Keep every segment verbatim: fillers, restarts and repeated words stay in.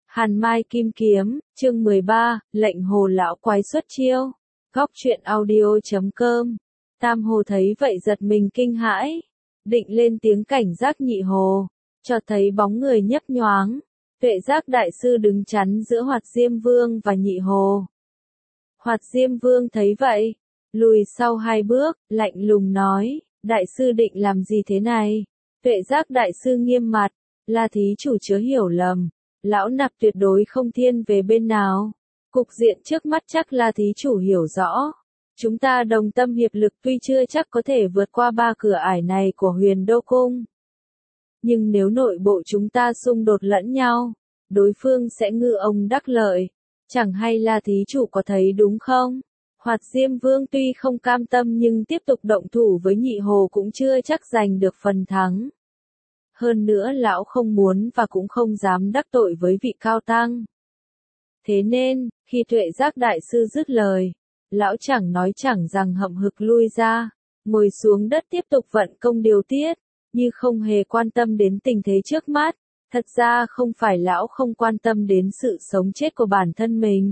Hàn Mai Kim Kiếm, chương mười ba, lệnh hồ lão quái xuất chiêu. Góc truyện audio chấm com. Tam Hồ thấy vậy giật mình kinh hãi, định lên tiếng cảnh giác Nhị Hồ, cho thấy bóng người nhấp nhoáng. Tuệ Giác đại sư đứng chắn giữa Hoạt Diêm Vương và Nhị Hồ. Hoạt Diêm Vương thấy vậy, lùi sau hai bước, lạnh lùng nói, đại sư định làm gì thế này? Tuệ Giác đại sư nghiêm mặt, là thí chủ chớ hiểu lầm, lão nạp tuyệt đối không thiên về bên nào. Cục diện trước mắt chắc là thí chủ hiểu rõ. Chúng ta đồng tâm hiệp lực tuy chưa chắc có thể vượt qua ba cửa ải này của Huyền Đô Cung. Nhưng nếu nội bộ chúng ta xung đột lẫn nhau, đối phương sẽ ngư ông đắc lợi. Chẳng hay là thí chủ có thấy đúng không? Hoạt Diêm Vương tuy không cam tâm nhưng tiếp tục động thủ với Nhị Hồ cũng chưa chắc giành được phần thắng. Hơn nữa lão không muốn và cũng không dám đắc tội với vị cao tăng. Thế nên, khi Tuệ Giác đại sư dứt lời, lão chẳng nói chẳng rằng hậm hực lui ra, ngồi xuống đất tiếp tục vận công điều tiết, như không hề quan tâm đến tình thế trước mắt. Thật ra không phải lão không quan tâm đến sự sống chết của bản thân mình,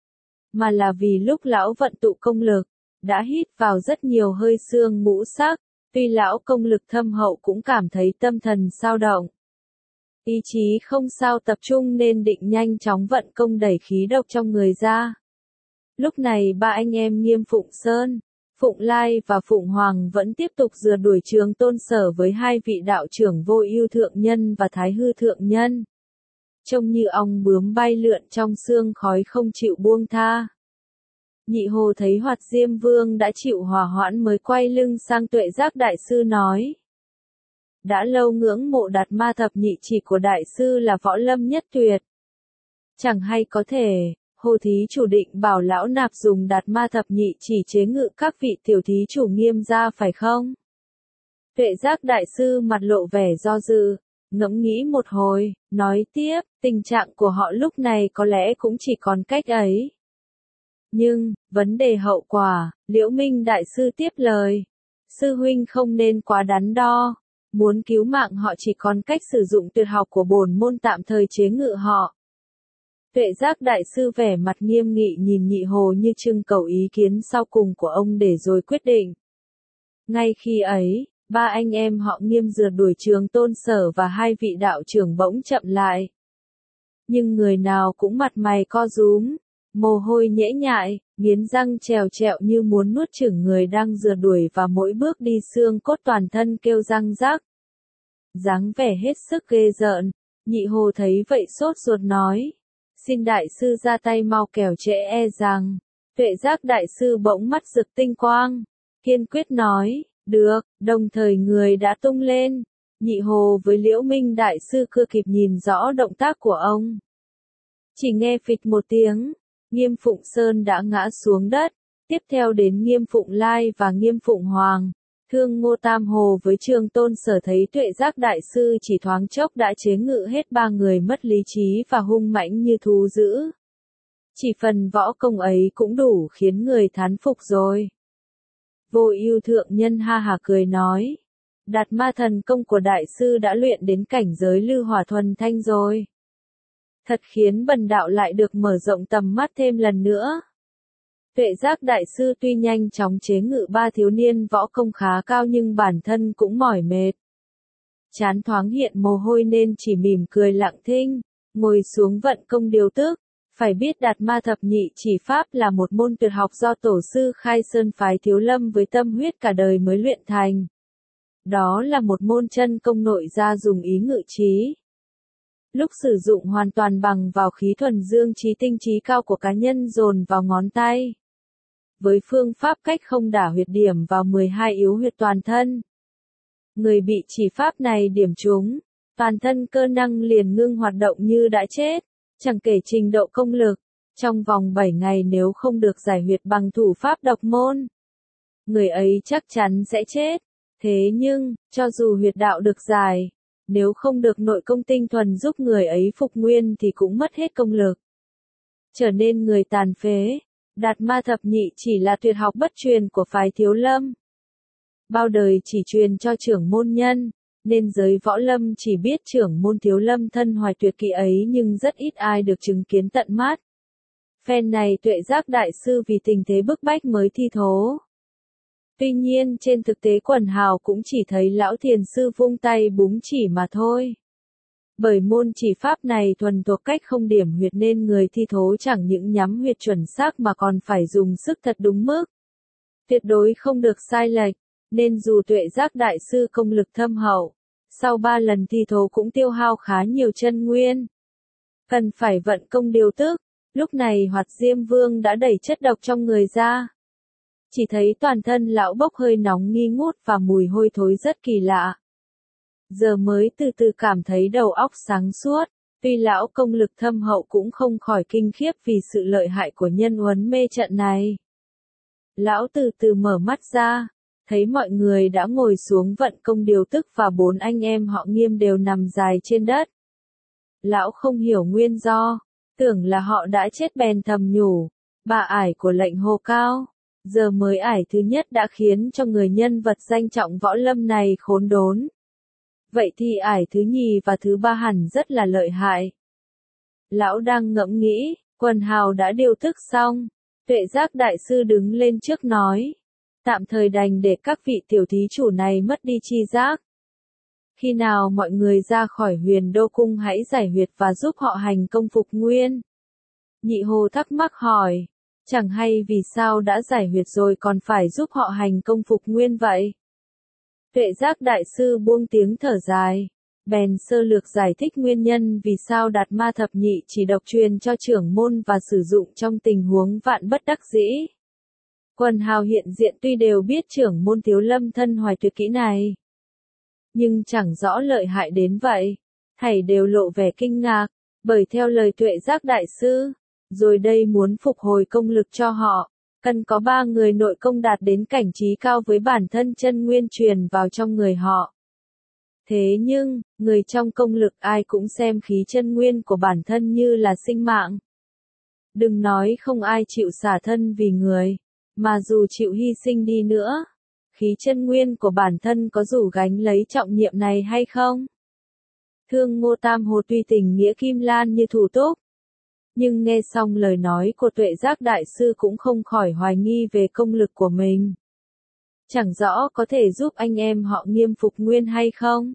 mà là vì lúc lão vận tụ công lực, đã hít vào rất nhiều hơi xương ngũ sắc, tuy lão công lực thâm hậu cũng cảm thấy tâm thần xao động. Ý chí không sao tập trung nên định nhanh chóng vận công đẩy khí độc trong người ra. Lúc này ba anh em Nghiêm Phụng Sơn, Phụng Lai và Phụng Hoàng vẫn tiếp tục rượt đuổi Trường Tôn Sở với hai vị đạo trưởng Vô Ưu Thượng Nhân và Thái Hư Thượng Nhân. Trông như ong bướm bay lượn trong sương khói không chịu buông tha. Nhị Hồ thấy Hoạt Diêm Vương đã chịu hòa hoãn mới quay lưng sang Tuệ Giác đại sư nói. Đã lâu ngưỡng mộ Đạt Ma Thập Nhị chỉ của đại sư là võ lâm nhất tuyệt. Chẳng hay có thể, Hồ thí chủ định bảo lão nạp dùng Đạt Ma Thập Nhị chỉ chế ngự các vị tiểu thí chủ Nghiêm gia phải không? Tuệ Giác đại sư mặt lộ vẻ do dự, ngẫm nghĩ một hồi, nói tiếp, tình trạng của họ lúc này có lẽ cũng chỉ còn cách ấy. Nhưng, vấn đề hậu quả, Liễu Minh đại sư tiếp lời. Sư huynh không nên quá đắn đo. Muốn cứu mạng họ chỉ còn cách sử dụng tuyệt học của bổn môn tạm thời chế ngự họ. Tuệ Giác đại sư vẻ mặt nghiêm nghị nhìn Nhị Hồ như trưng cầu ý kiến sau cùng của ông để rồi quyết định. Ngay khi ấy, ba anh em họ Nghiêm rượt đuổi Trường Tôn Sở và hai vị đạo trưởng bỗng chậm lại. Nhưng người nào cũng mặt mày co rúm, mồ hôi nhễ nhại, nghiến răng trèo trẹo như muốn nuốt chửng người đang rượt đuổi và mỗi bước đi xương cốt toàn thân kêu răng rắc. Dáng vẻ hết sức ghê rợn, Nhị Hồ thấy vậy sốt ruột nói. Xin đại sư ra tay mau kẻo trễ e rằng. Tuệ Giác đại sư bỗng mắt rực tinh quang, kiên quyết nói, được, đồng thời người đã tung lên. Nhị Hồ với Liễu Minh đại sư chưa kịp nhìn rõ động tác của ông. Chỉ nghe phịch một tiếng, Nghiêm Phụng Sơn đã ngã xuống đất, tiếp theo đến Nghiêm Phụng Lai và Nghiêm Phụng Hoàng. Thương Ngô Tam Hồ với Trường Tôn Sở thấy Tuệ Giác đại sư chỉ thoáng chốc đã chế ngự hết ba người mất lý trí và hung mãnh như thú dữ. Chỉ phần võ công ấy cũng đủ khiến người thán phục rồi. Vô Ưu Thượng Nhân ha hả cười nói. Đạt Ma thần công của đại sư đã luyện đến cảnh giới Lư Hỏa Thuần Thanh rồi. Thật khiến bần đạo lại được mở rộng tầm mắt thêm lần nữa. Tuệ Giác đại sư tuy nhanh chóng chế ngự ba thiếu niên võ công khá cao nhưng bản thân cũng mỏi mệt. Chán thoáng hiện mồ hôi nên chỉ mỉm cười lặng thinh, ngồi xuống vận công điều tức. Phải biết Đạt Ma Thập Nhị chỉ pháp là một môn tuyệt học do tổ sư Khai Sơn phái Thiếu Lâm với tâm huyết cả đời mới luyện thành. Đó là một môn chân công nội gia dùng ý ngự trí. Lúc sử dụng hoàn toàn bằng vào khí thuần dương trí tinh trí cao của cá nhân dồn vào ngón tay. Với phương pháp cách không đả huyệt điểm vào mười hai yếu huyệt toàn thân. Người bị chỉ pháp này điểm trúng, toàn thân cơ năng liền ngưng hoạt động như đã chết, chẳng kể trình độ công lực, trong vòng bảy ngày nếu không được giải huyệt bằng thủ pháp độc môn. Người ấy chắc chắn sẽ chết, thế nhưng, cho dù huyệt đạo được giải, nếu không được nội công tinh thuần giúp người ấy phục nguyên thì cũng mất hết công lực. Trở nên người tàn phế. Đạt Ma Thập Nhị chỉ là tuyệt học bất truyền của phái Thiếu Lâm. Bao đời chỉ truyền cho trưởng môn nhân, nên giới võ lâm chỉ biết trưởng môn Thiếu Lâm thân hoài tuyệt kỹ ấy nhưng rất ít ai được chứng kiến tận mắt. Phen này Tuệ Giác đại sư vì tình thế bức bách mới thi thố. Tuy nhiên trên thực tế quần hào cũng chỉ thấy lão thiền sư vung tay búng chỉ mà thôi. Bởi môn chỉ pháp này thuần thuộc cách không điểm huyệt nên người thi thố chẳng những nhắm huyệt chuẩn xác mà còn phải dùng sức thật đúng mức. Tuyệt đối không được sai lệch, nên dù Tuệ Giác đại sư công lực thâm hậu, sau ba lần thi thố cũng tiêu hao khá nhiều chân nguyên. Cần phải vận công điều tức, lúc này Hoạt Diêm Vương đã đẩy chất độc trong người ra. Chỉ thấy toàn thân lão bốc hơi nóng nghi ngút và mùi hôi thối rất kỳ lạ. Giờ mới từ từ cảm thấy đầu óc sáng suốt, tuy lão công lực thâm hậu cũng không khỏi kinh khiếp vì sự lợi hại của nhân huấn mê trận này. Lão từ từ mở mắt ra, thấy mọi người đã ngồi xuống vận công điều tức và bốn anh em họ Nghiêm đều nằm dài trên đất. Lão không hiểu nguyên do, tưởng là họ đã chết bèn thầm nhủ, bà ải của lệnh Hồ Cao. Giờ mới ải thứ nhất đã khiến cho người nhân vật danh trọng võ lâm này khốn đốn. Vậy thì ải thứ nhì và thứ ba hẳn rất là lợi hại. Lão đang ngẫm nghĩ, quần hào đã điều tức xong. Tuệ Giác đại sư đứng lên trước nói. Tạm thời đành để các vị tiểu thí chủ này mất đi chi giác. Khi nào mọi người ra khỏi Huyền Đô Cung hãy giải huyệt và giúp họ hành công phục nguyên. Nhị Hồ thắc mắc hỏi. Chẳng hay vì sao đã giải huyệt rồi còn phải giúp họ hành công phục nguyên vậy? Tuệ Giác đại sư buông tiếng thở dài, bèn sơ lược giải thích nguyên nhân vì sao Đạt Ma thập nhị chỉ độc truyền cho trưởng môn và sử dụng trong tình huống vạn bất đắc dĩ. Quần hào hiện diện tuy đều biết trưởng môn Thiếu Lâm thân hoài tuyệt kỹ này, nhưng chẳng rõ lợi hại đến vậy, thảy đều lộ vẻ kinh ngạc, bởi theo lời Tuệ Giác đại sư, rồi đây muốn phục hồi công lực cho họ, cần có ba người nội công đạt đến cảnh trí cao với bản thân chân nguyên truyền vào trong người họ. Thế nhưng, người trong công lực ai cũng xem khí chân nguyên của bản thân như là sinh mạng. Đừng nói không ai chịu xả thân vì người, mà dù chịu hy sinh đi nữa, khí chân nguyên của bản thân có dù gánh lấy trọng nhiệm này hay không? Thương Ngô Tam Hồ tuy tình nghĩa kim lan như thủ túc, nhưng nghe xong lời nói của Tuệ Giác đại sư cũng không khỏi hoài nghi về công lực của mình. Chẳng rõ có thể giúp anh em họ Nghiêm phục nguyên hay không?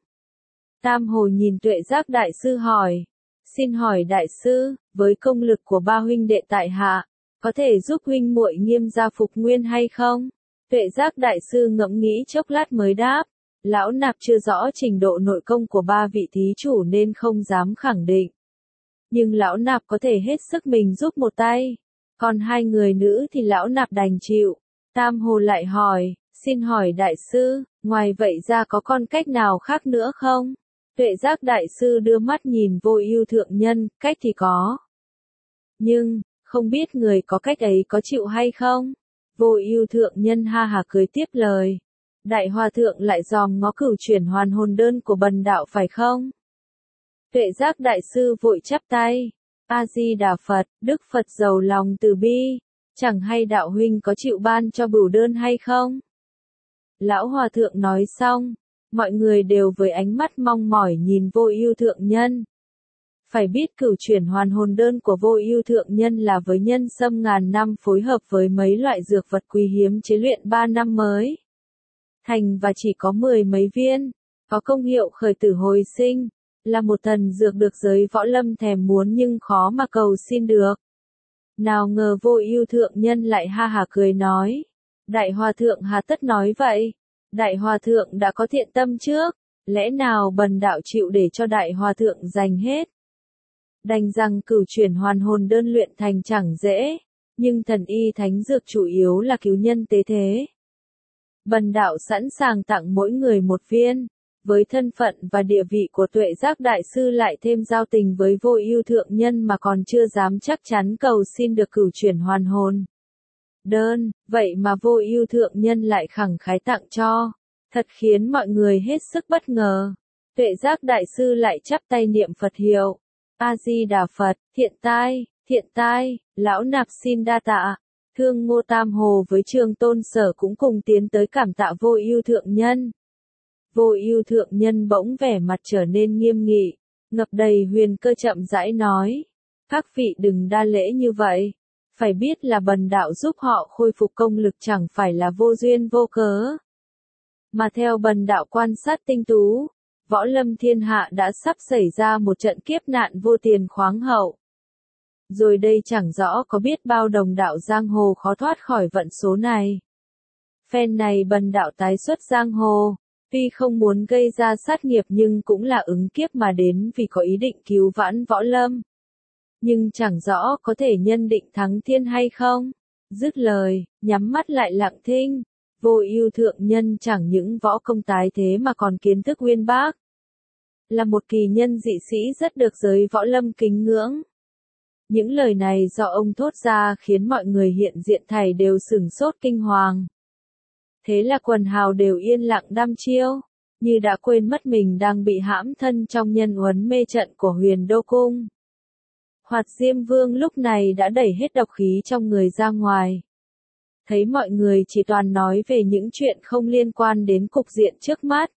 Tam Hồ nhìn Tuệ Giác đại sư hỏi, xin hỏi đại sư, với công lực của ba huynh đệ tại hạ, có thể giúp huynh muội Nghiêm gia phục nguyên hay không? Tuệ Giác đại sư ngẫm nghĩ chốc lát mới đáp, lão nạp chưa rõ trình độ nội công của ba vị thí chủ nên không dám khẳng định. Nhưng lão nạp có thể hết sức mình giúp một tay, còn hai người nữ thì lão nạp đành chịu. Tam Hồ lại hỏi, xin hỏi đại sư, ngoài vậy ra có con cách nào khác nữa không? Tuệ Giác đại sư đưa mắt nhìn Vô Ưu thượng nhân, cách thì có. Nhưng, không biết người có cách ấy có chịu hay không? Vô Ưu thượng nhân ha hả cười tiếp lời. Đại hòa thượng lại dòm ngó cửu chuyển hoàn hồn đơn của bần đạo phải không? Tuệ Giác đại sư vội chắp tay. A Di Đà Phật, Đức Phật giàu lòng từ bi, chẳng hay đạo huynh có chịu ban cho bửu đơn hay không? Lão hòa thượng nói xong, mọi người đều với ánh mắt mong mỏi nhìn Vô Ưu thượng nhân. Phải biết cửu chuyển hoàn hồn đơn của Vô Ưu thượng nhân là với nhân sâm ngàn năm phối hợp với mấy loại dược vật quý hiếm chế luyện ba năm mới thành và chỉ có mười mấy viên, có công hiệu khởi tử hồi sinh, là một thần dược được giới võ lâm thèm muốn nhưng khó mà cầu xin được. Nào ngờ Vô Ưu thượng nhân lại ha hả cười nói, đại hòa thượng hà tất nói vậy, đại hòa thượng đã có thiện tâm trước, lẽ nào bần đạo chịu để cho đại hòa thượng giành hết? Đành rằng cửu chuyển hoàn hồn đơn luyện thành chẳng dễ, nhưng thần y thánh dược chủ yếu là cứu nhân tế thế. Bần đạo sẵn sàng tặng mỗi người một viên, với thân phận và địa vị của Tuệ Giác đại sư lại thêm giao tình với Vô Ưu thượng nhân mà còn chưa dám chắc chắn cầu xin được cửu chuyển hoàn hồn đơn, vậy mà Vô Ưu thượng nhân lại khẳng khái tặng cho, thật khiến mọi người hết sức bất ngờ. Tuệ Giác đại sư lại chắp tay niệm Phật hiệu, A Di Đà Phật, thiện tai, thiện tai, lão nạp xin đa tạ. Thương Ngô Tam Hồ với Trường Tôn Sở cũng cùng tiến tới cảm tạ Vô Ưu thượng nhân. Vô Ưu thượng nhân bỗng vẻ mặt trở nên nghiêm nghị, ngập đầy huyền cơ chậm rãi nói. Các vị đừng đa lễ như vậy. Phải biết là bần đạo giúp họ khôi phục công lực chẳng phải là vô duyên vô cớ. Mà theo bần đạo quan sát tinh tú, võ lâm thiên hạ đã sắp xảy ra một trận kiếp nạn vô tiền khoáng hậu. Rồi đây chẳng rõ có biết bao đồng đạo giang hồ khó thoát khỏi vận số này. Phen này bần đạo tái xuất giang hồ, tuy không muốn gây ra sát nghiệp nhưng cũng là ứng kiếp mà đến vì có ý định cứu vãn võ lâm. Nhưng chẳng rõ có thể nhân định thắng thiên hay không. Dứt lời, nhắm mắt lại lặng thinh. Vô Ưu thượng nhân chẳng những võ công tái thế mà còn kiến thức uyên bác. Là một kỳ nhân dị sĩ rất được giới võ lâm kính ngưỡng. Những lời này do ông thốt ra khiến mọi người hiện diện thảy đều sửng sốt kinh hoàng. Thế là quần hào đều yên lặng đăm chiêu, như đã quên mất mình đang bị hãm thân trong nhân huấn mê trận của Huyền Đô Cung. Hoạt Diêm Vương lúc này đã đẩy hết độc khí trong người ra ngoài. Thấy mọi người chỉ toàn nói về những chuyện không liên quan đến cục diện trước mắt.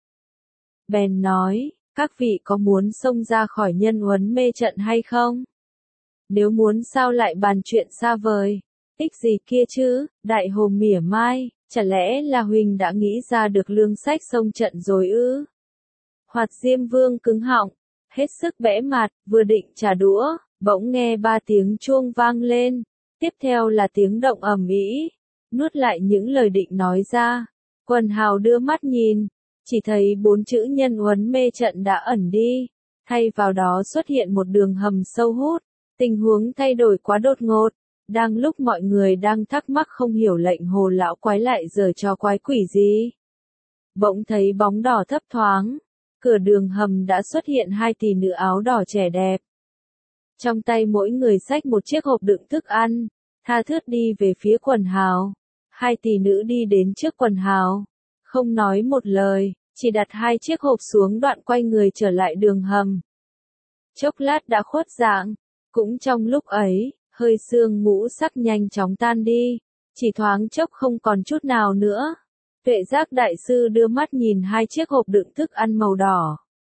Bèn nói, các vị có muốn xông ra khỏi nhân huấn mê trận hay không? Nếu muốn sao lại bàn chuyện xa vời? Ích gì kia chứ, đại hồ mỉa mai, chả lẽ là Huỳnh đã nghĩ ra được lương sách xông trận rồi ư? Hoạt Diêm Vương cứng họng, hết sức bẽ mặt, vừa định trả đũa, bỗng nghe ba tiếng chuông vang lên, tiếp theo là tiếng động ầm ĩ, nuốt lại những lời định nói ra. Quần hào đưa mắt nhìn, chỉ thấy bốn chữ nhân huấn mê trận đã ẩn đi, thay vào đó xuất hiện một đường hầm sâu hút. Tình huống thay đổi quá đột ngột, đang lúc mọi người đang thắc mắc không hiểu lệnh hồ lão quái lại giở trò quái quỷ gì. Bỗng thấy bóng đỏ thấp thoáng, cửa đường hầm đã xuất hiện hai tỷ nữ áo đỏ trẻ đẹp. Trong tay mỗi người xách một chiếc hộp đựng thức ăn, tha thướt đi về phía quần hào. Hai tỷ nữ đi đến trước quần hào, không nói một lời, chỉ đặt hai chiếc hộp xuống đoạn quay người trở lại đường hầm. Chốc lát đã khuất dạng. Cũng trong lúc ấy, hơi sương ngũ sắc nhanh chóng tan đi, chỉ thoáng chốc không còn chút nào nữa. Tuệ Giác đại sư đưa mắt nhìn hai chiếc hộp đựng thức ăn màu đỏ.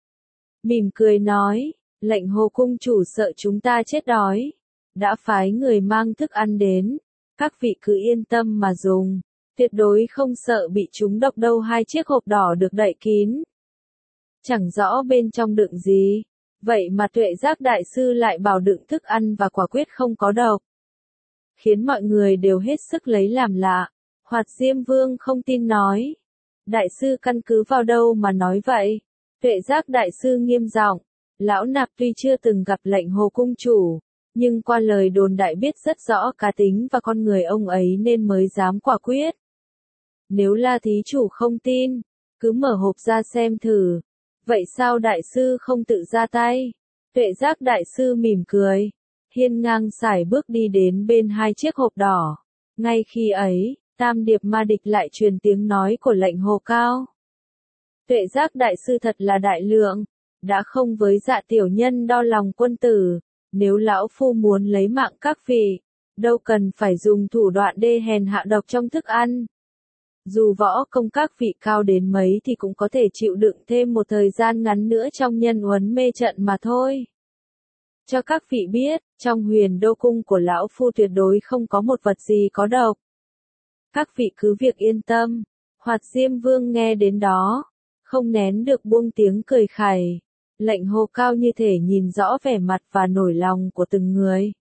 Mỉm cười nói, lệnh hồ cung chủ sợ chúng ta chết đói. Đã phái người mang thức ăn đến, các vị cứ yên tâm mà dùng, tuyệt đối không sợ bị trúng độc đâu. Hai chiếc hộp đỏ được đậy kín. Chẳng rõ bên trong đựng gì. Vậy mà Tuệ Giác đại sư lại bảo đựng thức ăn và quả quyết không có độc. Khiến mọi người đều hết sức lấy làm lạ. Hoạt Diêm Vương không tin nói. Đại sư căn cứ vào đâu mà nói vậy? Tuệ Giác đại sư nghiêm giọng. Lão nạp tuy chưa từng gặp lệnh hồ cung chủ, nhưng qua lời đồn đại biết rất rõ cá tính và con người ông ấy nên mới dám quả quyết. Nếu là thí chủ không tin, cứ mở hộp ra xem thử. Vậy sao đại sư không tự ra tay? Tuệ Giác đại sư mỉm cười, hiên ngang sải bước đi đến bên hai chiếc hộp đỏ. Ngay khi ấy, Tam Điệp Ma Địch lại truyền tiếng nói của lệnh hồ cao. Tuệ Giác đại sư thật là đại lượng, đã không với dạ tiểu nhân đo lòng quân tử. Nếu lão phu muốn lấy mạng các vị, đâu cần phải dùng thủ đoạn đê hèn hạ độc trong thức ăn. Dù võ công các vị cao đến mấy thì cũng có thể chịu đựng thêm một thời gian ngắn nữa trong nhân huấn mê trận mà thôi. Cho các vị biết, trong Huyền Đô Cung của lão phu tuyệt đối không có một vật gì có độc. Các vị cứ việc yên tâm. Hoạt Diêm Vương nghe đến đó, không nén được buông tiếng cười khẩy. Lệnh hồ cao như thể nhìn rõ vẻ mặt và nỗi lòng của từng người.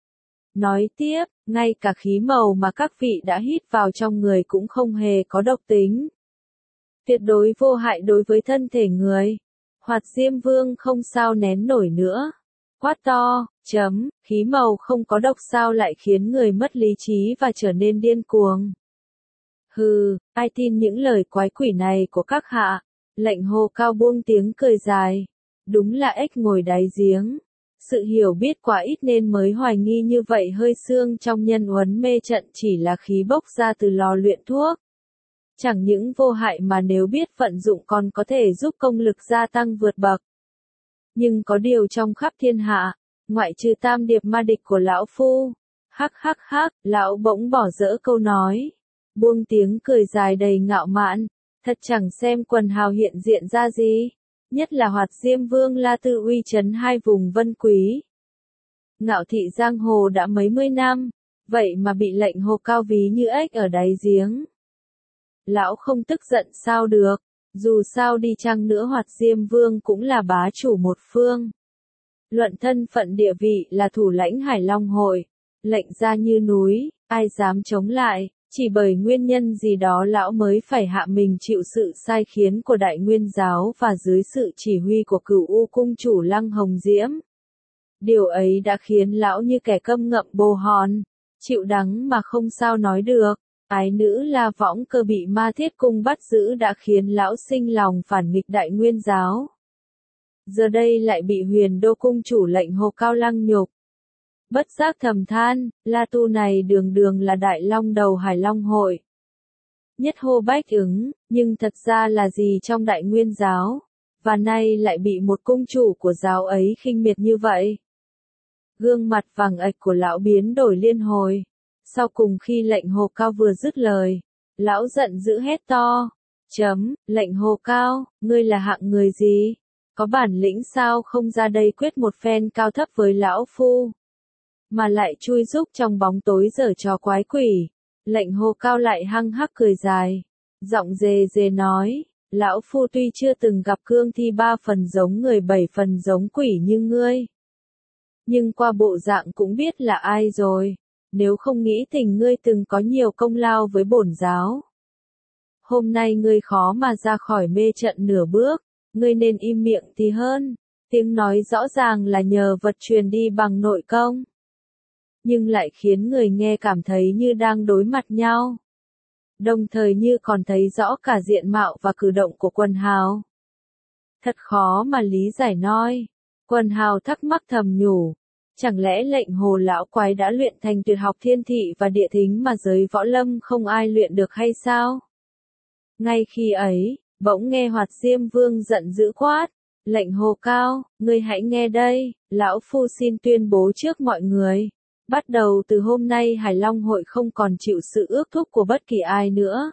Nói tiếp, ngay cả khí màu mà các vị đã hít vào trong người cũng không hề có độc tính. Tuyệt đối vô hại đối với thân thể người. Hoạt Diêm Vương không sao nén nổi nữa. Quát to, chấm, khí màu không có độc sao lại khiến người mất lý trí và trở nên điên cuồng. Hừ, ai tin những lời quái quỷ này của các hạ? Lệnh hồ cao buông tiếng cười dài. Đúng là ếch ngồi đáy giếng. Sự hiểu biết quá ít nên mới hoài nghi như vậy. Hơi xương trong nhân huấn mê trận chỉ là khí bốc ra từ lò luyện thuốc. Chẳng những vô hại mà nếu biết vận dụng còn có thể giúp công lực gia tăng vượt bậc. Nhưng có điều trong khắp thiên hạ, ngoại trừ Tam Điệp Ma Địch của lão phu. Hắc hắc hắc, lão bỗng bỏ dỡ câu nói. Buông tiếng cười dài đầy ngạo mạn. Thật chẳng xem quần hào hiện diện ra gì, nhất là Hoạt Diêm Vương La Tư uy chấn hai vùng Vân Quý. Ngạo thị giang hồ đã mấy mươi năm, vậy mà bị lệnh hồ cao ví như ếch ở đáy giếng. Lão không tức giận sao được, dù sao đi chăng nữa Hoạt Diêm Vương cũng là bá chủ một phương. Luận thân phận địa vị là thủ lãnh Hải Long Hội, lệnh ra như núi, ai dám chống lại, chỉ bởi nguyên nhân gì đó lão mới phải hạ mình chịu sự sai khiến của Đại Nguyên Giáo và dưới sự chỉ huy của Cửu U cung chủ Lăng Hồng Diễm. Điều ấy đã khiến lão như kẻ câm ngậm bồ hòn, chịu đắng mà không sao nói được. Ái nữ La Võng Cơ bị Ma Thiết Cung bắt giữ đã khiến lão sinh lòng phản nghịch Đại Nguyên Giáo. Giờ đây lại bị Huyền Đô cung chủ lệnh hồ cao lăng nhục. Bất giác thầm than, La Tu này đường đường là đại long đầu Hải Long Hội. Nhất hô bách ứng, nhưng thật ra là gì trong Đại Nguyên Giáo, và nay lại bị một cung chủ của giáo ấy khinh miệt như vậy. Gương mặt vàng ạch của lão biến đổi liên hồi. Sau cùng khi lệnh hồ cao vừa dứt lời, lão giận dữ hét to. Chấm, lệnh hồ cao, ngươi là hạng người gì? Có bản lĩnh sao không ra đây quyết một phen cao thấp với lão phu? Mà lại chui rúc trong bóng tối giở trò quái quỷ. Lệnh hồ cao lại hăng hắc cười dài. Giọng dề dề nói, lão phu tuy chưa từng gặp cương thi ba phần giống người bảy phần giống quỷ như ngươi. Nhưng qua bộ dạng cũng biết là ai rồi. Nếu không nghĩ tình ngươi từng có nhiều công lao với bổn giáo. Hôm nay ngươi khó mà ra khỏi mê trận nửa bước, ngươi nên im miệng thì hơn. Tiếng nói rõ ràng là nhờ vật truyền đi bằng nội công. Nhưng lại khiến người nghe cảm thấy như đang đối mặt nhau. Đồng thời như còn thấy rõ cả diện mạo và cử động của Quần Hào. Thật khó mà lý giải nói. Quần Hào thắc mắc thầm nhủ. Chẳng lẽ lệnh hồ lão quái đã luyện thành tuyệt học thiên thị và địa thính mà giới võ lâm không ai luyện được hay sao? Ngay khi ấy, bỗng nghe Hoạt Diêm Vương giận dữ quát. Lệnh hồ cao, ngươi hãy nghe đây, lão phu xin tuyên bố trước mọi người. Bắt đầu từ hôm nay Hải Long Hội không còn chịu sự ước thúc của bất kỳ ai nữa.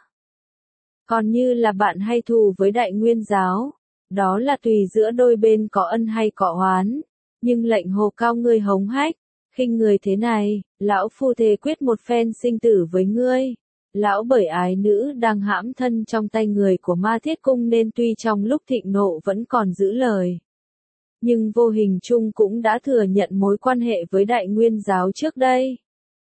Còn như là bạn hay thù với Đại Nguyên Giáo, đó là tùy giữa đôi bên có ân hay có oán. Nhưng lệnh hồ cao ngươi hống hách, khinh người thế này, lão phu thề quyết một phen sinh tử với ngươi. Lão bởi ái nữ đang hãm thân trong tay người của Ma Thiết Cung nên tuy trong lúc thịnh nộ vẫn còn giữ lời. Nhưng vô hình chung cũng đã thừa nhận mối quan hệ với Đại Nguyên Giáo trước đây.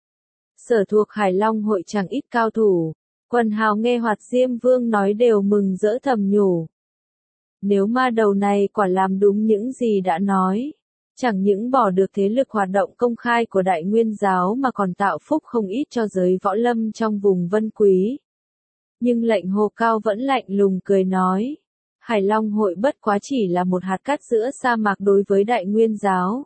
Sở thuộc Hải Long Hội chẳng ít cao thủ, Quần Hào nghe Hoạt Diêm Vương nói đều mừng rỡ thầm nhủ. Nếu ma đầu này quả làm đúng những gì đã nói, chẳng những bỏ được thế lực hoạt động công khai của Đại Nguyên Giáo mà còn tạo phúc không ít cho giới võ lâm trong vùng Vân Quý. Nhưng lệnh hồ cao vẫn lạnh lùng cười nói, Hải Long Hội bất quá chỉ là một hạt cát giữa sa mạc đối với Đại Nguyên Giáo.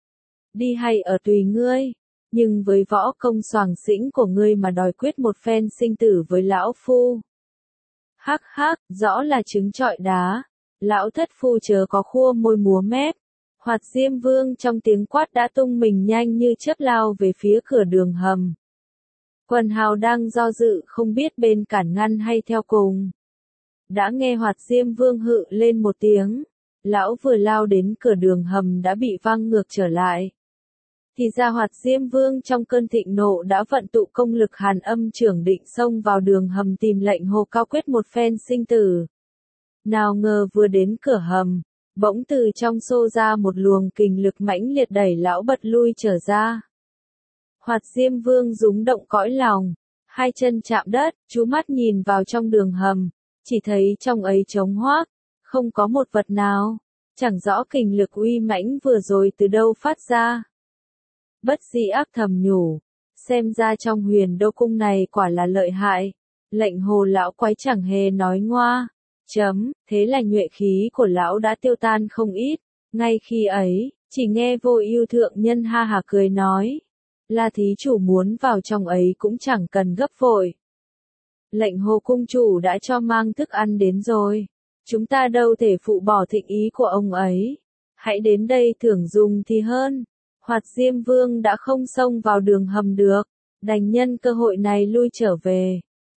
Đi hay ở tùy ngươi, nhưng với võ công xoàng xĩnh của ngươi mà đòi quyết một phen sinh tử với lão phu. Hắc hắc, rõ là trứng trọi đá, lão thất phu chớ có khua môi múa mép. Hoạt Diêm Vương trong tiếng quát đã tung mình nhanh như chớp lao về phía cửa đường hầm. Quần Hào đang do dự không biết bên cản ngăn hay theo cùng. Đã nghe Hoạt Diêm Vương hự lên một tiếng, lão vừa lao đến cửa đường hầm đã bị văng ngược trở lại. Thì ra Hoạt Diêm Vương trong cơn thịnh nộ đã vận tụ công lực Hàn Âm Trưởng định xông vào đường hầm tìm lệnh hồ cao quyết một phen sinh tử. Nào ngờ vừa đến cửa hầm, bỗng từ trong xô ra một luồng kình lực mãnh liệt đẩy lão bật lui trở ra. Hoạt Diêm Vương rúng động cõi lòng, hai chân chạm đất, chú mắt nhìn vào trong đường hầm, chỉ thấy trong ấy trống hoác, không có một vật nào, chẳng rõ kình lực uy mãnh vừa rồi từ đâu phát ra. Bất di ác thầm nhủ, xem ra trong Huyền Đô cung này quả là lợi hại, lệnh hồ lão quái chẳng hề nói ngoa. Chấm, thế là nhuệ khí của lão đã tiêu tan không ít. Ngay khi ấy, chỉ nghe Vô Ưu thượng nhân ha hả cười nói, là thí chủ muốn vào trong ấy cũng chẳng cần gấp vội. Lệnh hồ cung chủ đã cho mang thức ăn đến rồi, chúng ta đâu thể phụ bỏ thịnh ý của ông ấy. Hãy đến đây thưởng dùng thì hơn. Hoạt Diêm Vương đã không xông vào đường hầm được, đành nhân cơ hội này lui trở về.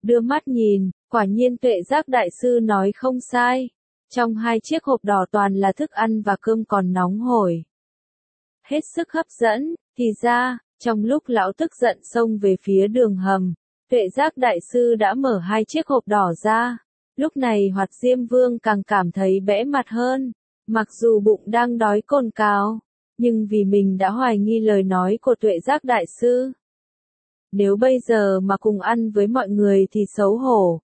đưa mắt nhìn, quả nhiên tuệ giác đại sư nói không sai. Trong hai chiếc hộp đỏ toàn là thức ăn và cơm còn nóng hổi. Hết sức hấp dẫn, thì ra, trong lúc lão tức giận xông về phía đường hầm, tuệ giác đại sư đã mở hai chiếc hộp đỏ ra. Lúc này Hoạt Diêm Vương càng cảm thấy bẽ mặt hơn, mặc dù bụng đang đói cồn cào, nhưng vì mình đã hoài nghi lời nói của tuệ giác đại sư. Nếu bây giờ mà cùng ăn với mọi người thì xấu hổ.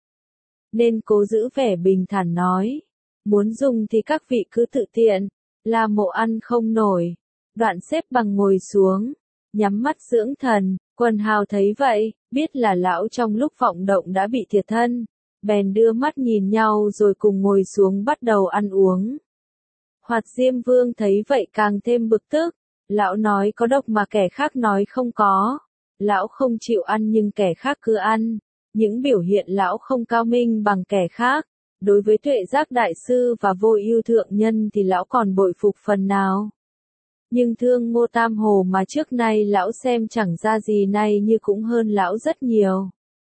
Nên cố giữ vẻ bình thản nói, muốn dùng thì các vị cứ tự tiện, là mộ ăn không nổi. Đoạn xếp bằng ngồi xuống, nhắm mắt dưỡng thần, Quần Hào thấy vậy, biết là lão trong lúc vọng động đã bị thiệt thân, bèn đưa mắt nhìn nhau rồi cùng ngồi xuống bắt đầu ăn uống. Hoạt Diêm Vương thấy vậy càng thêm bực tức, lão nói có độc mà kẻ khác nói không có, lão không chịu ăn nhưng kẻ khác cứ ăn, những biểu hiện lão không cao minh bằng kẻ khác, đối với tuệ giác đại sư và vô ưu thượng nhân thì lão còn bội phục phần nào. Nhưng thương Ngô Tam Hồ mà trước nay lão xem chẳng ra gì nay như cũng hơn lão rất nhiều.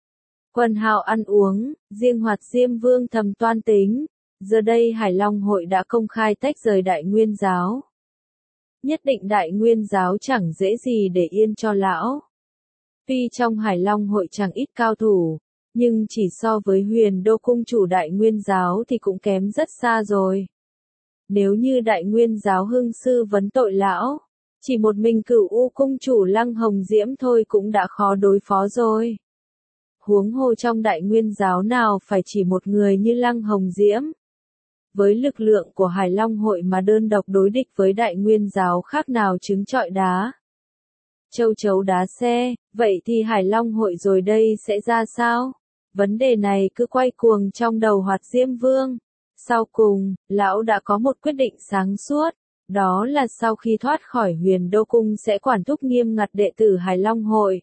Quần Hào ăn uống, riêng Hoạt Diêm Vương thầm toan tính, giờ đây Hải Long hội đã công khai tách rời Đại Nguyên giáo. Nhất định Đại Nguyên giáo chẳng dễ gì để yên cho lão. Tuy trong Hải Long hội chẳng ít cao thủ, nhưng chỉ so với Huyền Đô cung chủ Đại Nguyên giáo thì cũng kém rất xa rồi. Nếu như Đại Nguyên giáo hưng sư vấn tội lão, chỉ một mình Cửu U cung chủ Lăng Hồng Diễm thôi cũng đã khó đối phó rồi. Huống hồ trong Đại Nguyên giáo nào phải chỉ một người như Lăng Hồng Diễm. Với lực lượng của Hải Long hội mà đơn độc đối địch với Đại Nguyên giáo khác nào trứng trọi đá. Châu chấu đá xe, vậy thì Hải Long hội rồi đây sẽ ra sao? Vấn đề này cứ quay cuồng trong đầu Hoạt Diêm Vương. Sau cùng, lão đã có một quyết định sáng suốt, đó là sau khi thoát khỏi Huyền Đô cung sẽ quản thúc nghiêm ngặt đệ tử Hải Long hội.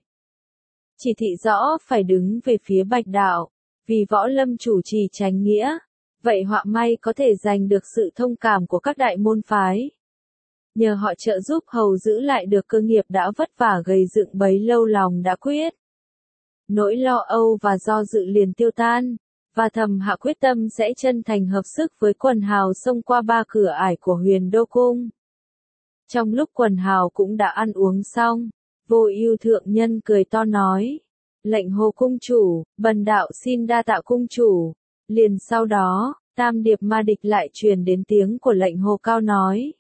Chỉ thị rõ phải đứng về phía Bạch đạo, vì Võ Lâm chủ trì chánh nghĩa, vậy họa may có thể giành được sự thông cảm của các đại môn phái. Nhờ họ trợ giúp hầu giữ lại được cơ nghiệp đã vất vả gầy dựng bấy lâu lòng đã quyết. Nỗi lo âu và do dự liền tiêu tan, và thầm hạ quyết tâm sẽ chân thành hợp sức với Quần Hào xông qua ba cửa ải của Huyền Đô cung. Trong lúc Quần Hào cũng đã ăn uống xong, Vô Ưu thượng nhân cười to nói, lệnh Hồ cung chủ, bần đạo xin đa tạ cung chủ. Liền sau đó, Tam Điệp Ma Địch lại truyền đến tiếng của lệnh Hồ cao nói,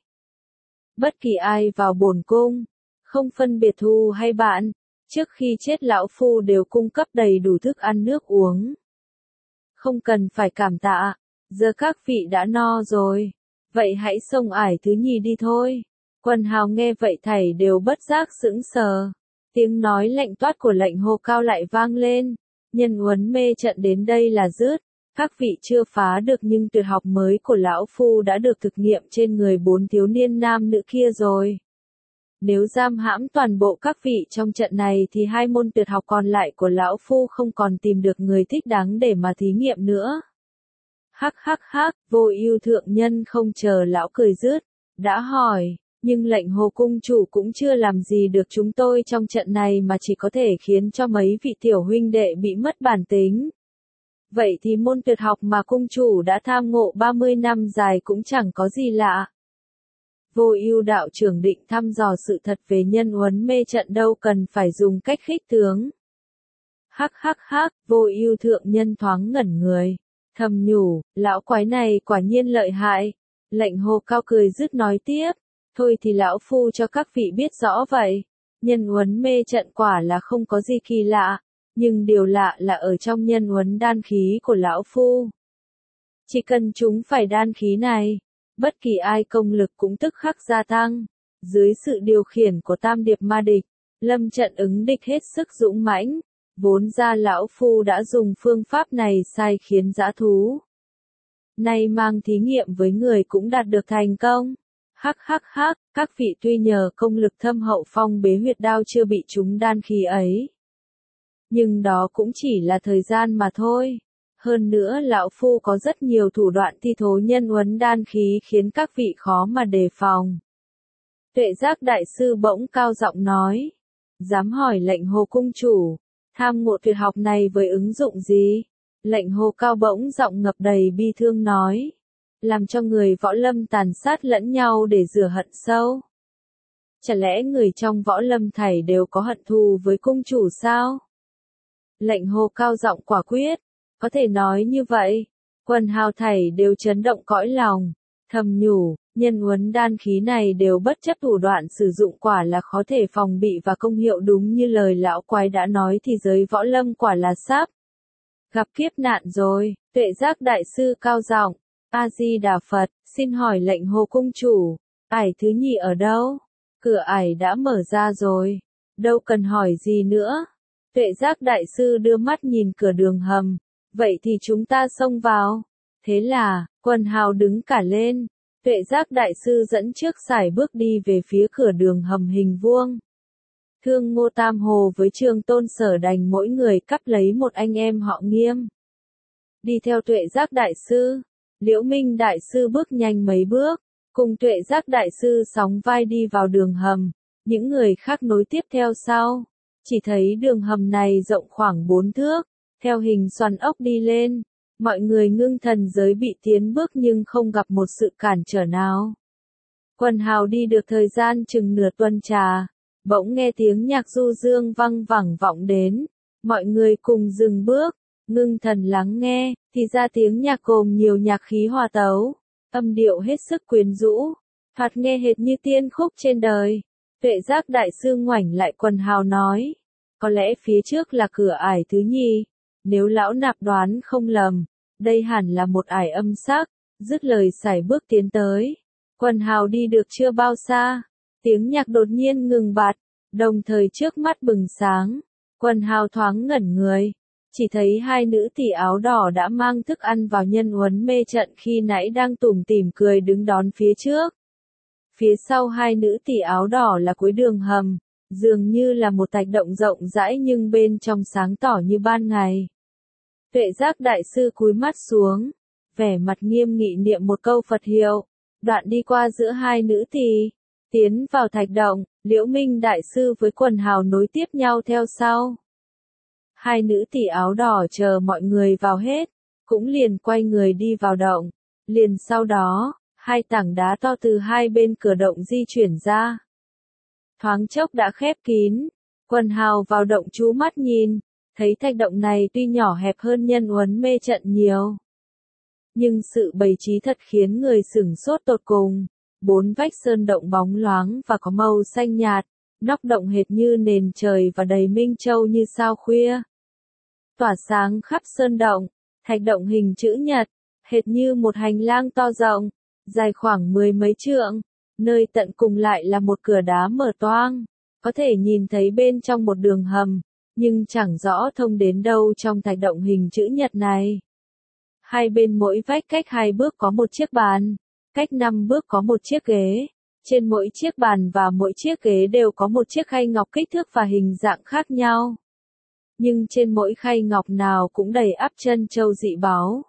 bất kỳ ai vào bổn cung, không phân biệt thù hay bạn, trước khi chết lão phu đều cung cấp đầy đủ thức ăn nước uống. Không cần phải cảm tạ, giờ các vị đã no rồi, vậy hãy xông ải thứ nhì đi thôi. Quần Hào nghe vậy thảy đều bất giác sững sờ, tiếng nói lạnh toát của lệnh Hồ cao lại vang lên, nhân huấn mê trận đến đây là dứt, các vị chưa phá được nhưng tuyệt học mới của lão phu đã được thực nghiệm trên người bốn thiếu niên nam nữ kia rồi. Nếu giam hãm toàn bộ các vị trong trận này thì hai môn tuyệt học còn lại của lão phu không còn tìm được người thích đáng để mà thí nghiệm nữa. Hắc hắc hắc, Vô Ưu thượng nhân không chờ lão cười dứt, đã hỏi, nhưng lệnh Hồ cung chủ cũng chưa làm gì được chúng tôi trong trận này mà chỉ có thể khiến cho mấy vị tiểu huynh đệ bị mất bản tính. Vậy thì môn tuyệt học mà cung chủ đã tham ngộ ba mươi năm dài cũng chẳng có gì lạ. Vô Ưu đạo trưởng định thăm dò sự thật về nhân huấn mê trận đâu cần phải dùng cách khích tướng. Hắc hắc hắc, Vô Ưu thượng nhân thoáng ngẩn người, thầm nhủ, lão quái này quả nhiên lợi hại. Lệnh Hồ cao cười dứt nói tiếp, thôi thì lão phu cho các vị biết rõ vậy. Nhân huấn mê trận quả là không có gì kỳ lạ, nhưng điều lạ là ở trong nhân huấn đan khí của lão phu. Chỉ cần chúng phải đan khí này, bất kỳ ai công lực cũng tức khắc gia tăng. Dưới sự điều khiển của Tam Điệp Ma Địch, lâm trận ứng địch hết sức dũng mãnh. Vốn ra lão phu đã dùng phương pháp này sai khiến dã thú. Nay mang thí nghiệm với người cũng đạt được thành công. Hắc hắc hắc, các vị tuy nhờ công lực thâm hậu phong bế huyệt đao chưa bị trúng đan khí ấy. Nhưng đó cũng chỉ là thời gian mà thôi. Hơn nữa lão phu có rất nhiều thủ đoạn thi thố nhân huấn đan khí khiến các vị khó mà đề phòng. Tuệ giác đại sư bỗng cao giọng nói. Dám hỏi lệnh Hồ cung chủ, tham ngộ tuyệt học này với ứng dụng gì? Lệnh Hồ Cao bỗng giọng ngập đầy bi thương nói. Làm cho người võ lâm tàn sát lẫn nhau để rửa hận sâu. Chả lẽ người trong võ lâm thảy đều có hận thù với cung chủ sao? Lệnh Hồ Cao giọng quả quyết. Có thể nói như vậy. Quần hào thảy đều chấn động cõi lòng. Thầm nhủ, nhân uấn đan khí này đều bất chấp thủ đoạn sử dụng quả là khó thể phòng bị và công hiệu đúng như lời lão quái đã nói thì giới võ lâm quả là sắp gặp kiếp nạn rồi. Tuệ Giác đại sư cao giọng, A-di-đà Phật, xin hỏi lệnh Hồ cung chủ, ải thứ nhì ở đâu? Cửa ải đã mở ra rồi, đâu cần hỏi gì nữa. Tuệ Giác đại sư đưa mắt nhìn cửa đường hầm, vậy thì chúng ta xông vào. Thế là, quần hào đứng cả lên, Tuệ Giác đại sư dẫn trước sải bước đi về phía cửa đường hầm hình vuông. Thương Ngô Tam Hồ với Trường Tôn Sở đành mỗi người cắp lấy một anh em họ Nghiêm. Đi theo Tuệ Giác đại sư, Liễu Minh đại sư bước nhanh mấy bước, cùng Tuệ Giác đại sư sóng vai đi vào đường hầm, những người khác nối tiếp theo sau. Chỉ thấy đường hầm này rộng khoảng bốn thước, theo hình xoắn ốc đi lên. Mọi người ngưng thần giới bị tiến bước nhưng không gặp một sự cản trở nào. Quần hào đi được thời gian chừng nửa tuần trà, bỗng nghe tiếng nhạc du dương văng vẳng vọng đến. Mọi người cùng dừng bước, ngưng thần lắng nghe, thì ra tiếng nhạc gồm nhiều nhạc khí hòa tấu, âm điệu hết sức quyến rũ, thoạt nghe hệt như tiên khúc trên đời. Tuệ Giác đại sư ngoảnh lại quần hào nói, có lẽ phía trước là cửa ải thứ nhì, nếu lão nạp đoán không lầm. Đây hẳn là một ải âm sắc, dứt lời sải bước tiến tới. Quần hào đi được chưa bao xa, tiếng nhạc đột nhiên ngừng bặt, đồng thời trước mắt bừng sáng. Quần hào thoáng ngẩn người, chỉ thấy hai nữ tỷ áo đỏ đã mang thức ăn vào nhân huấn mê trận khi nãy đang tủm tỉm cười đứng đón phía trước. Phía sau hai nữ tỷ áo đỏ là cuối đường hầm, dường như là một thạch động rộng rãi nhưng bên trong sáng tỏ như ban ngày. Tuệ Giác đại sư cúi mắt xuống, vẻ mặt nghiêm nghị niệm một câu Phật hiệu, đoạn đi qua giữa hai nữ tỳ, tiến vào thạch động. Liễu Minh đại sư với quần hào nối tiếp nhau theo sau. Hai nữ tỳ áo đỏ chờ mọi người vào hết, cũng liền quay người đi vào động. Liền sau đó, hai tảng đá to từ hai bên cửa động di chuyển ra. Thoáng chốc đã khép kín, quần hào vào động chú mắt nhìn. Thấy thạch động này tuy nhỏ hẹp hơn nhân huấn mê trận nhiều, nhưng sự bày trí thật khiến người sửng sốt tột cùng. Bốn vách sơn động bóng loáng và có màu xanh nhạt, nóc động hệt như nền trời và đầy minh châu như sao khuya. Tỏa sáng khắp sơn động, thạch động hình chữ nhật, hệt như một hành lang to rộng, dài khoảng mười mấy trượng, nơi tận cùng lại là một cửa đá mở toang, có thể nhìn thấy bên trong một đường hầm. Nhưng chẳng rõ thông đến đâu trong thạch động hình chữ nhật này. Hai bên mỗi vách cách hai bước có một chiếc bàn, cách năm bước có một chiếc ghế. Trên mỗi chiếc bàn và mỗi chiếc ghế đều có một chiếc khay ngọc kích thước và hình dạng khác nhau. Nhưng trên mỗi khay ngọc nào cũng đầy ắp chân châu dị báu.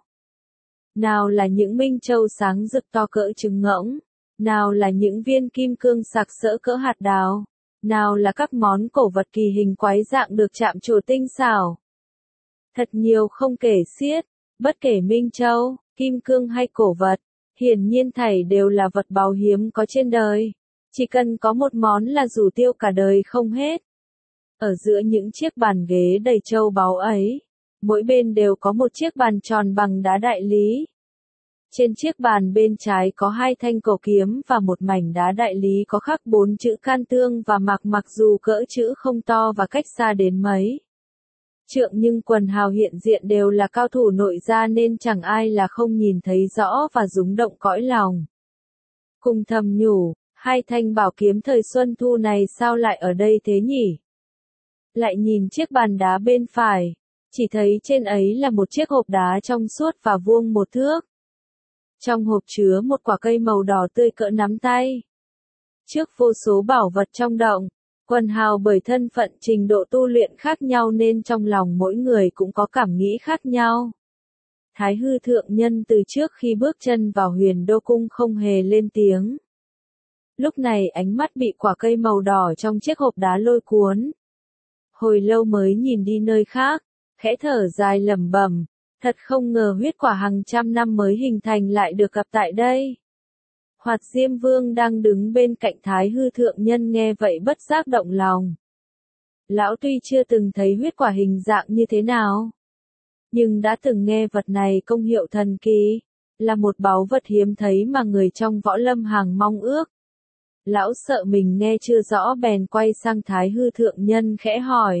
Nào là những minh châu sáng rực to cỡ trứng ngỗng, nào là những viên kim cương sặc sỡ cỡ hạt đào. Nào là các món cổ vật kỳ hình quái dạng được chạm trổ tinh xảo. Thật nhiều không kể xiết, bất kể minh châu, kim cương hay cổ vật, hiển nhiên thảy đều là vật báu hiếm có trên đời. Chỉ cần có một món là rủ tiêu cả đời không hết. Ở giữa những chiếc bàn ghế đầy châu báu ấy, mỗi bên đều có một chiếc bàn tròn bằng đá đại lý. Trên chiếc bàn bên trái có hai thanh cổ kiếm và một mảnh đá đại lý có khắc bốn chữ can tương và mặc mặc dù cỡ chữ không to và cách xa đến mấy trượng nhưng quần hào hiện diện đều là cao thủ nội gia nên chẳng ai là không nhìn thấy rõ và rúng động cõi lòng. Cùng thầm nhủ, hai thanh bảo kiếm thời xuân thu này sao lại ở đây thế nhỉ? Lại nhìn chiếc bàn đá bên phải, chỉ thấy trên ấy là một chiếc hộp đá trong suốt và vuông một thước. Trong hộp chứa một quả cây màu đỏ tươi cỡ nắm tay. Trước vô số bảo vật trong động, quần hào bởi thân phận trình độ tu luyện khác nhau nên trong lòng mỗi người cũng có cảm nghĩ khác nhau. Thái Hư thượng nhân từ trước khi bước chân vào Huyền Đô cung không hề lên tiếng. Lúc này ánh mắt bị quả cây màu đỏ trong chiếc hộp đá lôi cuốn. hồi lâu mới nhìn đi nơi khác, khẽ thở dài lẩm bẩm, thật không ngờ huyết quả hàng trăm năm mới hình thành lại được gặp tại đây. Hoạt Diêm Vương đang đứng bên cạnh Thái Hư Thượng Nhân nghe vậy bất giác động lòng. Lão tuy chưa từng thấy huyết quả hình dạng như thế nào, nhưng đã từng nghe vật này công hiệu thần kỳ, là một báu vật hiếm thấy mà người trong võ lâm hàng mong ước. Lão sợ mình nghe chưa rõ bèn quay sang Thái Hư Thượng Nhân khẽ hỏi.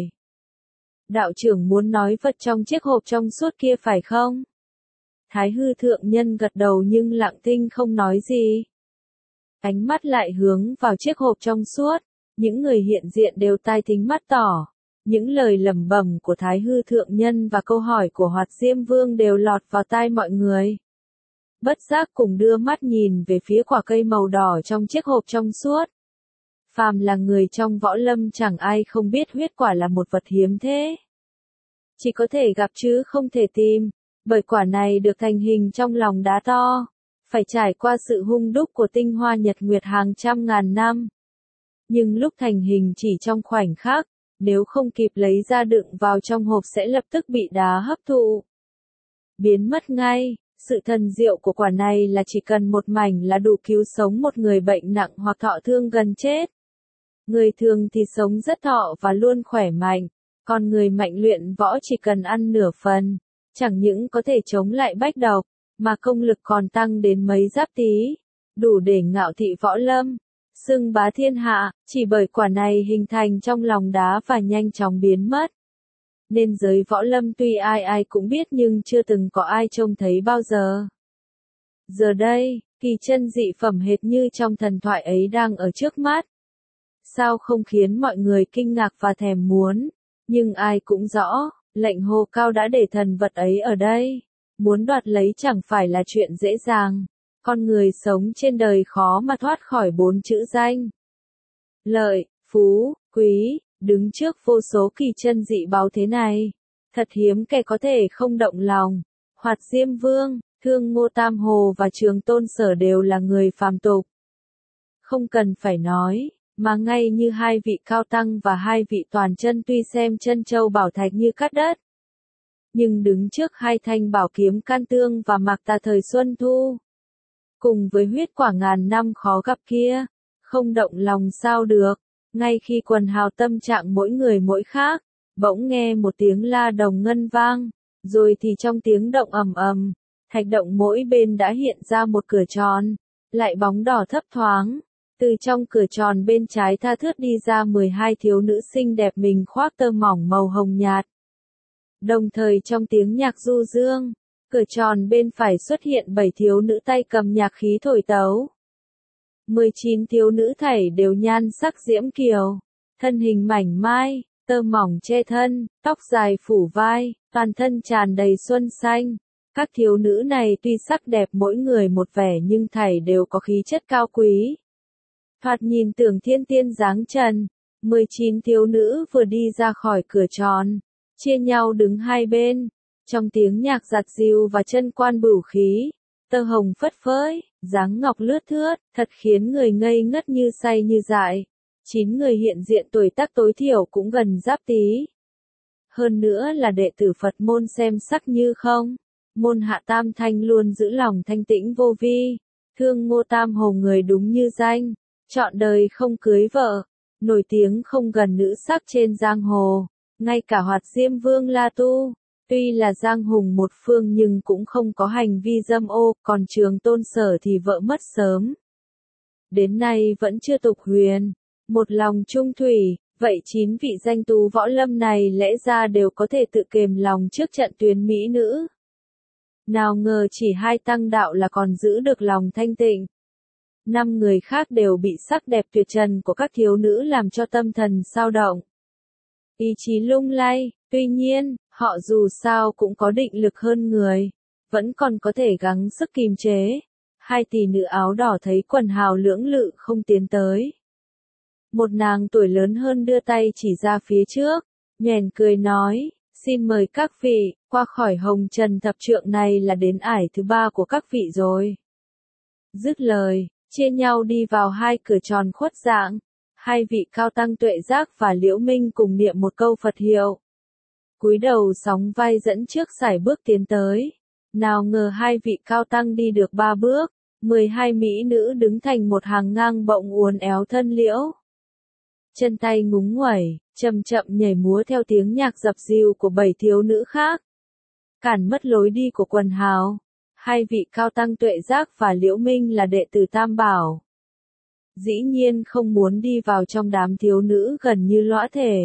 Đạo trưởng muốn nói vật trong chiếc hộp trong suốt kia phải không? Thái Hư Thượng Nhân gật đầu nhưng lặng thinh không nói gì. Ánh mắt lại hướng vào chiếc hộp trong suốt, những người hiện diện đều tai thính mắt tỏ. Những lời lẩm bẩm của Thái Hư Thượng Nhân và câu hỏi của Hoạt Diêm Vương đều lọt vào tai mọi người. Bất giác cùng đưa mắt nhìn về phía quả cây màu đỏ trong chiếc hộp trong suốt. Phàm là người trong võ lâm chẳng ai không biết huyết quả là một vật hiếm thế. Chỉ có thể gặp chứ không thể tìm, bởi quả này được thành hình trong lòng đá to, phải trải qua sự hung đúc của tinh hoa nhật nguyệt hàng trăm ngàn năm. Nhưng lúc thành hình chỉ trong khoảnh khắc, nếu không kịp lấy ra đựng vào trong hộp sẽ lập tức bị đá hấp thụ, biến mất ngay. Sự thần diệu của quả này là chỉ cần một mảnh là đủ cứu sống một người bệnh nặng hoặc thọ thương gần chết. Người thường thì sống rất thọ và luôn khỏe mạnh, còn người mạnh luyện võ chỉ cần ăn nửa phần, chẳng những có thể chống lại bách độc, mà công lực còn tăng đến mấy giáp tý, đủ để ngạo thị võ lâm, xưng bá thiên hạ, chỉ bởi quả này hình thành trong lòng đá và nhanh chóng biến mất. Nên giới võ lâm tuy ai ai cũng biết nhưng chưa từng có ai trông thấy bao giờ. Giờ đây, kỳ chân dị phẩm hệt như trong thần thoại ấy đang ở trước mắt. Sao không khiến mọi người kinh ngạc và thèm muốn, nhưng ai cũng rõ, lệnh Hồ Cao đã để thần vật ấy ở đây. Muốn đoạt lấy chẳng phải là chuyện dễ dàng, con người sống trên đời khó mà thoát khỏi bốn chữ danh. Lợi, phú, quý. Đứng trước vô số kỳ chân dị báu thế này, thật hiếm kẻ có thể không động lòng. Hoạt Diêm Vương, Thương Ngô Tam Hồ và Trường Tôn Sở đều là người phàm tục. Không cần phải nói, mà ngay như hai vị cao tăng và hai vị toàn chân tuy xem chân châu bảo thạch như cát đất, nhưng đứng trước hai thanh bảo kiếm can tương và mạc tà thời xuân thu, cùng với huyết quả ngàn năm khó gặp kia, không động lòng sao được. Ngay khi quần hào tâm trạng mỗi người mỗi khác, bỗng nghe một tiếng la đồng ngân vang, rồi thì trong tiếng động ầm ầm, thạch động mỗi bên đã hiện ra một cửa tròn, lại bóng đỏ thấp thoáng. Từ trong cửa tròn bên trái tha thướt đi ra mười hai thiếu nữ xinh đẹp mình khoác tơ mỏng màu hồng nhạt. Đồng thời trong tiếng nhạc du dương, cửa tròn bên phải xuất hiện bảy thiếu nữ tay cầm nhạc khí thổi tấu. mười chín thiếu nữ thảy đều nhan sắc diễm kiều, thân hình mảnh mai, tơ mỏng che thân, tóc dài phủ vai, toàn thân tràn đầy xuân xanh. Các thiếu nữ này tuy sắc đẹp mỗi người một vẻ nhưng thảy đều có khí chất cao quý. Thoạt nhìn tưởng thiên tiên dáng trần, mười chín thiếu nữ vừa đi ra khỏi cửa tròn, chia nhau đứng hai bên, trong tiếng nhạc giặt dịu và chân quan bửu khí. Tơ hồng phất phới, dáng ngọc lướt thướt, thật khiến người ngây ngất như say như dại. Chín người hiện diện tuổi tác tối thiểu cũng gần giáp tý. Hơn nữa là đệ tử Phật môn xem sắc như không. Môn hạ tam thanh luôn giữ lòng thanh tĩnh vô vi. Thương Ngô Tam Hồ người đúng như danh, trọn đời không cưới vợ, nổi tiếng không gần nữ sắc trên giang hồ. Ngay cả Hoạt Diêm Vương La Tu, tuy là giang hùng một phương nhưng cũng không có hành vi dâm ô, còn Trường Tôn Sở thì vợ mất sớm. Đến nay vẫn chưa tục huyền, một lòng trung thủy, vậy chín vị danh tú võ lâm này lẽ ra đều có thể tự kềm lòng trước trận tuyến mỹ nữ. Nào ngờ chỉ hai tăng đạo là còn giữ được lòng thanh tịnh. Năm người khác đều bị sắc đẹp tuyệt trần của các thiếu nữ làm cho tâm thần xao động. Ý chí lung lay, tuy nhiên, họ dù sao cũng có định lực hơn người, vẫn còn có thể gắng sức kìm chế. Hai tỷ nữ áo đỏ thấy quần hào lưỡng lự không tiến tới. Một nàng tuổi lớn hơn đưa tay chỉ ra phía trước, nhoẻn cười nói, xin mời các vị, qua khỏi hồng trần thập trượng này là đến ải thứ ba của các vị rồi. Dứt lời, chia nhau đi vào hai cửa tròn khuất dạng. Hai vị cao tăng Tuệ Giác và Liễu Minh cùng niệm một câu Phật hiệu. Cúi đầu sóng vai dẫn trước sải bước tiến tới. Nào ngờ hai vị cao tăng đi được ba bước, mười hai mỹ nữ đứng thành một hàng ngang bỗng uốn éo thân liễu. Chân tay ngúng nguẩy, chậm chậm nhảy múa theo tiếng nhạc dập dìu của bảy thiếu nữ khác. Cản mất lối đi của quần hào. Hai vị cao tăng Tuệ Giác và Liễu Minh là đệ tử Tam Bảo. Dĩ nhiên không muốn đi vào trong đám thiếu nữ gần như lõa thể.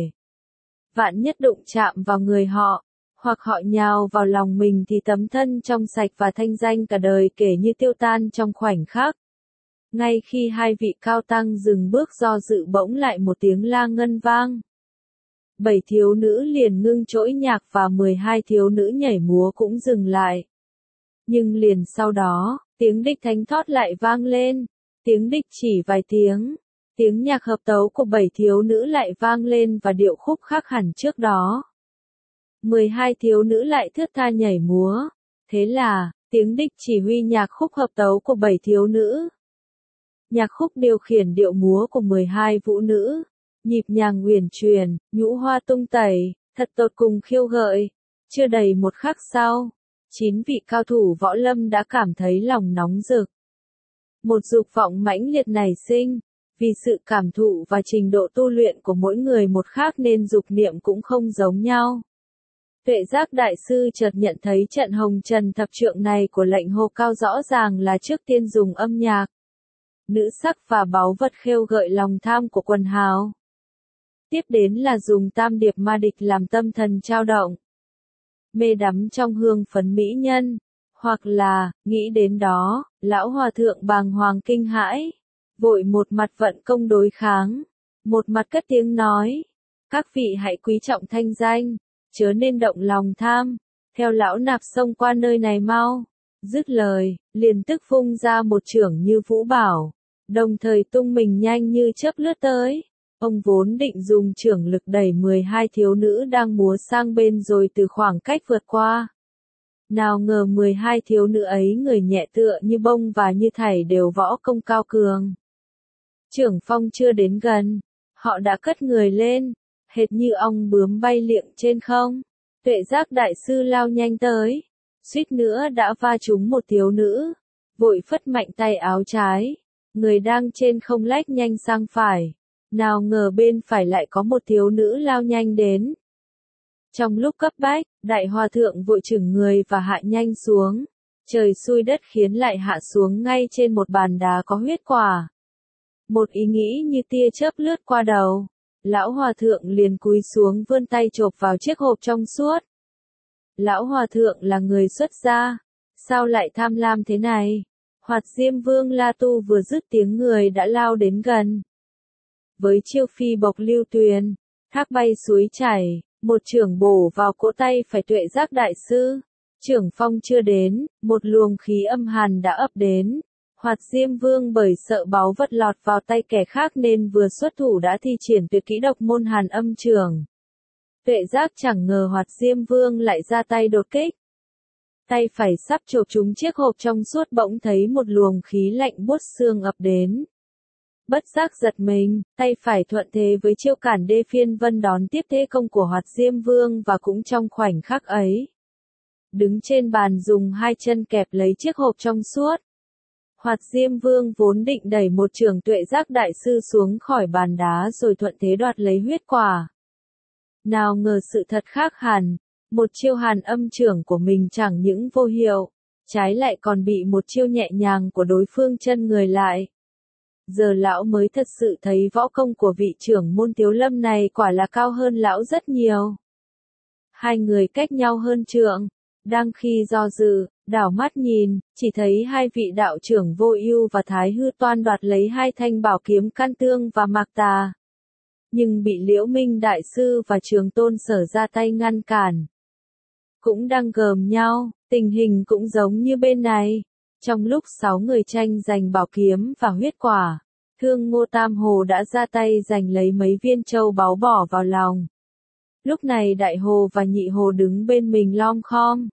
Vạn nhất đụng chạm vào người họ, hoặc họ nhào vào lòng mình thì tấm thân trong sạch và thanh danh cả đời kể như tiêu tan trong khoảnh khắc. Ngay khi hai vị cao tăng dừng bước do dự bỗng lại một tiếng la ngân vang. Bảy thiếu nữ liền ngưng trỗi nhạc và mười hai thiếu nữ nhảy múa cũng dừng lại. Nhưng liền sau đó, tiếng đích thánh thót lại vang lên, tiếng đích chỉ vài tiếng, tiếng nhạc hợp tấu của bảy thiếu nữ lại vang lên và điệu khúc khác hẳn trước đó. mười hai thiếu nữ lại thướt tha nhảy múa, thế là, tiếng đích chỉ huy nhạc khúc hợp tấu của bảy thiếu nữ. Nhạc khúc điều khiển điệu múa của mười hai vũ nữ, nhịp nhàng uyển chuyển, nhũ hoa tung tẩy, thật tột cùng khiêu gợi. Chưa đầy một khắc sau, chín vị cao thủ võ lâm đã cảm thấy lòng nóng rực. Một dục vọng mãnh liệt nảy sinh, vì sự cảm thụ và trình độ tu luyện của mỗi người một khác nên dục niệm cũng không giống nhau. Tuệ Giác đại sư chợt nhận thấy trận hồng trần thập trượng này của lệnh hồ cao rõ ràng là trước tiên dùng âm nhạc, nữ sắc và báu vật khêu gợi lòng tham của quần hào. Tiếp đến là dùng tam điệp ma địch làm tâm thần trao động, mê đắm trong hương phấn mỹ nhân, hoặc là, nghĩ đến đó, lão hòa thượng bàng hoàng kinh hãi, vội một mặt vận công đối kháng, một mặt cất tiếng nói, các vị hãy quý trọng thanh danh, chớ nên động lòng tham, theo lão nạp xông qua nơi này mau. Dứt lời, liền tức vung ra một chưởng như vũ bảo, đồng thời tung mình nhanh như chớp lướt tới. Ông vốn định dùng chưởng lực đẩy mười hai thiếu nữ đang múa sang bên rồi từ khoảng cách vượt qua. Nào ngờ mười hai thiếu nữ ấy người nhẹ tựa như bông và như thảy đều võ công cao cường. Chưởng phong chưa đến gần, họ đã cất người lên, hệt như ong bướm bay liệng trên không. Tuệ Giác đại sư lao nhanh tới, suýt nữa đã va trúng một thiếu nữ, vội phất mạnh tay áo trái, người đang trên không lách nhanh sang phải. Nào ngờ bên phải lại có một thiếu nữ lao nhanh đến. Trong lúc cấp bách, đại hòa thượng vội chừng người và hạ nhanh xuống. Trời xui đất khiến lại hạ xuống ngay trên một bàn đá có huyết quả. Một ý nghĩ như tia chớp lướt qua đầu. Lão hòa thượng liền cúi xuống vươn tay chộp vào chiếc hộp trong suốt. Lão hòa thượng là người xuất gia, sao lại tham lam thế này? Hoạt Diêm Vương La Tu vừa dứt tiếng người đã lao đến gần. Với chiêu phi bộc lưu tuyền, thác bay suối chảy, một chưởng bổ vào cỗ tay phải Tuệ Giác đại sư. Chưởng phong chưa đến, một luồng khí âm hàn đã ập đến. Hoạt Diêm Vương bởi sợ báu vật lọt vào tay kẻ khác nên vừa xuất thủ đã thi triển tuyệt kỹ độc môn hàn âm chưởng. Tuệ Giác chẳng ngờ Hoạt Diêm Vương lại ra tay đột kích. Tay phải sắp chộp trúng chiếc hộp trong suốt bỗng thấy một luồng khí lạnh buốt xương ập đến. Bất giác giật mình, tay phải thuận thế với chiêu cản đê phiên vân đón tiếp thế công của Hoạt Diêm Vương và cũng trong khoảnh khắc ấy. Đứng trên bàn dùng hai chân kẹp lấy chiếc hộp trong suốt. Hoạt Diêm Vương vốn định đẩy một chưởng Tuệ Giác đại sư xuống khỏi bàn đá rồi thuận thế đoạt lấy huyết quả. Nào ngờ sự thật khác hẳn, một chiêu hàn âm chưởng của mình chẳng những vô hiệu, trái lại còn bị một chiêu nhẹ nhàng của đối phương chân người lại. Giờ lão mới thật sự thấy võ công của vị trưởng môn Tiếu Lâm này quả là cao hơn lão rất nhiều. Hai người cách nhau hơn trượng, đang khi do dự, đảo mắt nhìn, chỉ thấy hai vị đạo trưởng Vô Ưu và Thái Hư Toan đoạt lấy hai thanh bảo kiếm Can Tương và Mạc Tà. Nhưng bị Liễu Minh đại sư và Trường Tôn Sở ra tay ngăn cản. Cũng đang gờm nhau, tình hình cũng giống như bên này. Trong lúc sáu người tranh giành bảo kiếm và huyết quả, Thương Ngô Tam Hồ đã ra tay giành lấy mấy viên châu báu bỏ vào lòng. Lúc này Đại Hồ và Nhị Hồ đứng bên mình lom khom.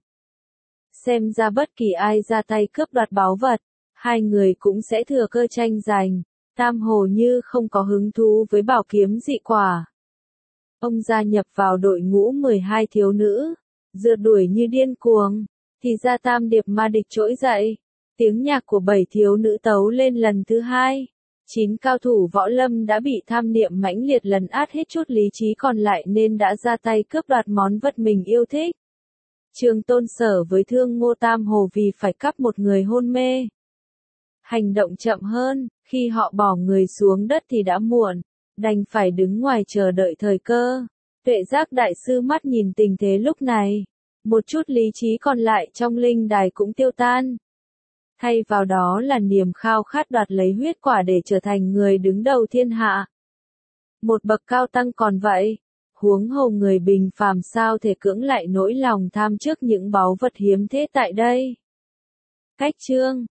Xem ra bất kỳ ai ra tay cướp đoạt báu vật, hai người cũng sẽ thừa cơ tranh giành. Tam Hồ như không có hứng thú với bảo kiếm dị quả. Ông gia nhập vào đội ngũ mười hai thiếu nữ, rượt đuổi như điên cuồng, thì ra Tam Điệp ma địch trỗi dậy. Tiếng nhạc của bảy thiếu nữ tấu lên lần thứ hai. Chín cao thủ võ lâm đã bị tham niệm mãnh liệt lấn át hết chút lý trí còn lại nên đã ra tay cướp đoạt món vật mình yêu thích. Trường Tôn Sở với Thương Ngô Tam Hồ vì phải cắp một người hôn mê. Hành động chậm hơn, khi họ bỏ người xuống đất thì đã muộn, đành phải đứng ngoài chờ đợi thời cơ. Tuệ Giác đại sư mắt nhìn tình thế lúc này, một chút lý trí còn lại trong linh đài cũng tiêu tan. Thay vào đó là niềm khao khát đoạt lấy huyết quả để trở thành người đứng đầu thiên hạ. Một bậc cao tăng còn vậy, huống hồ người bình phàm sao thể cưỡng lại nỗi lòng tham trước những báu vật hiếm thế tại đây. Cách chương